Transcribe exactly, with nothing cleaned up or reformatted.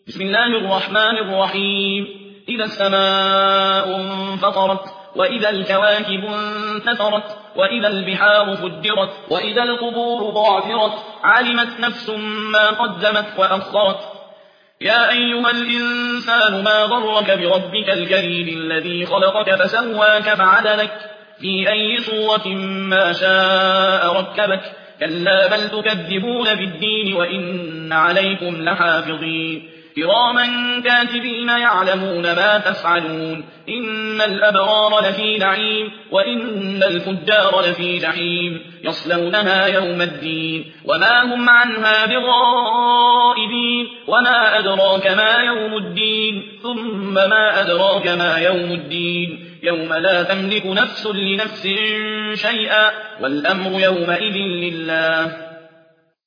بسم الله الرحمن الرحيم إذا السماء انفطرت وإذا الكواكب انتثرت وإذا البحار فجرت وإذا القبور بعثرت علمت نفس ما قدمت وأخرت يا أيها الإنسان ما ضرك بربك الكريم الذي خلقك فسواك فعدلك في أي صورة ما شاء ركبك كلا بل تكذبون بالدين وإن عليكم لحافظين كراما كاتبين يعلمون ما تفعلون إن الأبرار لفي نعيم وإن الفجار لفي جحيم يصلونها يوم الدين وما هم عنها بغائبين وما أدراك ما يوم الدين ثم ما أدراك ما يوم الدين يوم لا تملك نفس لنفس شيئا والأمر يومئذ لله